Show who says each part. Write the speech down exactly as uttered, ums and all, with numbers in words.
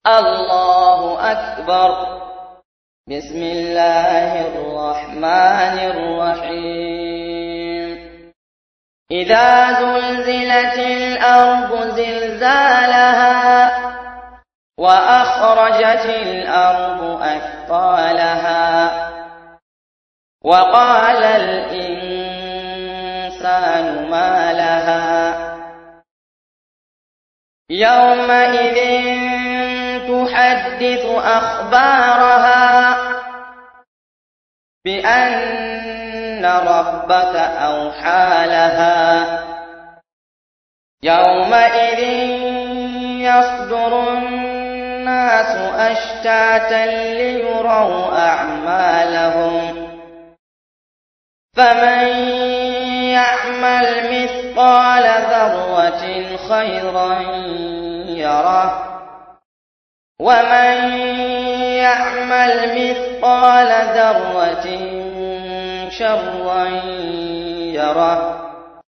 Speaker 1: الله أكبر. بسم الله الرحمن الرحيم. إذا زلزلت الأرض زلزالها وأخرجت الأرض أثقالها وقال الإنسان ما لها يومئذ تحدث أخبارها بأن ربك أوحى لها يومئذ يصدر الناس أشتاتا ليروا أعمالهم فمن يعمل مثقال ذرة خيرا يره ومن يعمل مثقال ذرة شرا يره